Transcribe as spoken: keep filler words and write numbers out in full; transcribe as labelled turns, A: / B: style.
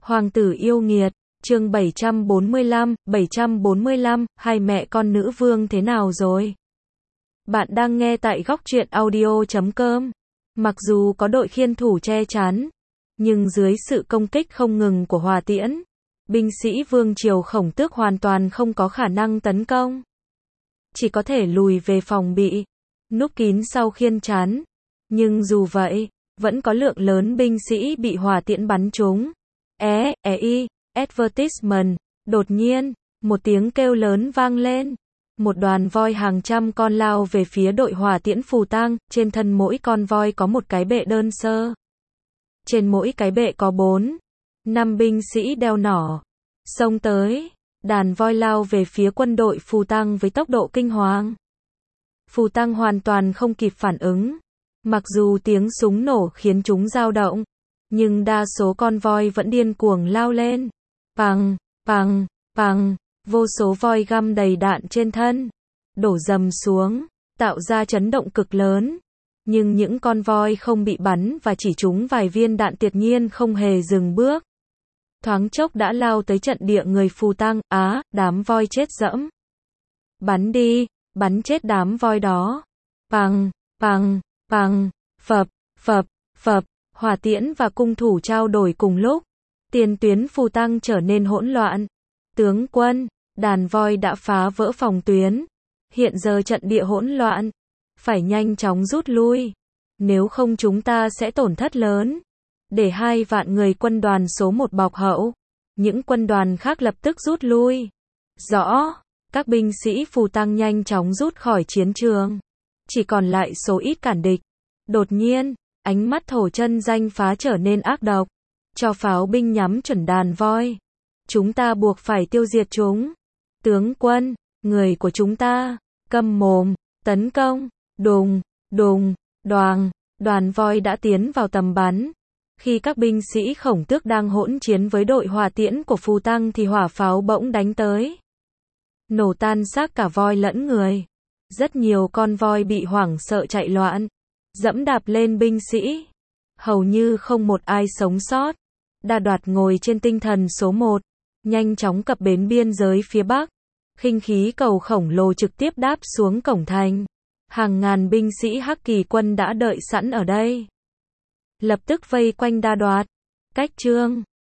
A: Hoàng tử yêu nghiệt, chương bảy trăm bốn mươi lăm, bảy trăm bốn mươi lăm, hai mẹ con nữ vương thế nào rồi? Bạn đang nghe tại góc truyện audio chấm com. Mặc dù có đội khiên thủ che chắn, nhưng dưới sự công kích không ngừng của Hỏa Tiễn, binh sĩ vương triều Khổng Tước hoàn toàn không có khả năng tấn công. Chỉ có thể lùi về phòng bị, núp kín sau khiên chắn. Nhưng dù vậy, vẫn có lượng lớn binh sĩ bị Hỏa Tiễn bắn trúng. É, é y, advertisement. Đột nhiên, một tiếng kêu lớn vang lên. Một đoàn voi hàng trăm con lao về phía đội Hỏa Tiễn phù tang, trên thân mỗi con voi có một cái bệ đơn sơ. Trên mỗi cái bệ có bốn, năm binh sĩ đeo nỏ. Xông tới, đàn voi lao về phía quân đội phù tang với tốc độ kinh hoàng. Phù tang hoàn toàn không kịp phản ứng. Mặc dù tiếng súng nổ khiến chúng dao động, nhưng đa số con voi vẫn điên cuồng lao lên. Pằng, pằng, pằng, vô số voi găm đầy đạn trên thân, đổ dầm xuống, tạo ra chấn động cực lớn. Nhưng những con voi không bị bắn và chỉ trúng vài viên đạn tuyệt nhiên không hề dừng bước. Thoáng chốc đã lao tới trận địa người phù tang, á, đám voi chết dẫm. Bắn đi, bắn chết đám voi đó. Pằng, pằng, pằng, phập, phập, phập, Hỏa Tiễn và cung thủ trao đổi cùng lúc. Tiền tuyến phù tang trở nên hỗn loạn. Tướng quân, đàn voi đã phá vỡ phòng tuyến. Hiện giờ trận địa hỗn loạn. Phải nhanh chóng rút lui. Nếu không chúng ta sẽ tổn thất lớn. Để hai vạn người quân đoàn số một bọc hậu. Những quân đoàn khác lập tức rút lui. Rõ, các binh sĩ phù tang nhanh chóng rút khỏi chiến trường. Chỉ còn lại số ít cản địch. Đột nhiên, ánh mắt thổ chân danh phá trở nên ác độc. Cho pháo binh nhắm chuẩn đàn voi. Chúng ta buộc phải tiêu diệt chúng. Tướng quân, người của chúng ta, câm mồm, tấn công, đùng, đùng, đoàng, đoàn voi đã tiến vào tầm bắn. Khi các binh sĩ Khổng Tước đang hỗn chiến với đội Hỏa Tiễn của phù tang thì hỏa pháo bỗng đánh tới. Nổ tan xác cả voi lẫn người. Rất nhiều con voi bị hoảng sợ chạy loạn, dẫm đạp lên binh sĩ. Hầu như không một ai sống sót. Đa Đoạt ngồi trên tinh thần số một, nhanh chóng cập bến biên giới phía Bắc. Khinh khí cầu khổng lồ trực tiếp đáp xuống cổng thành. Hàng ngàn binh sĩ Hắc Kỳ quân đã đợi sẵn ở đây. Lập tức vây quanh Đa Đoạt. Cách chương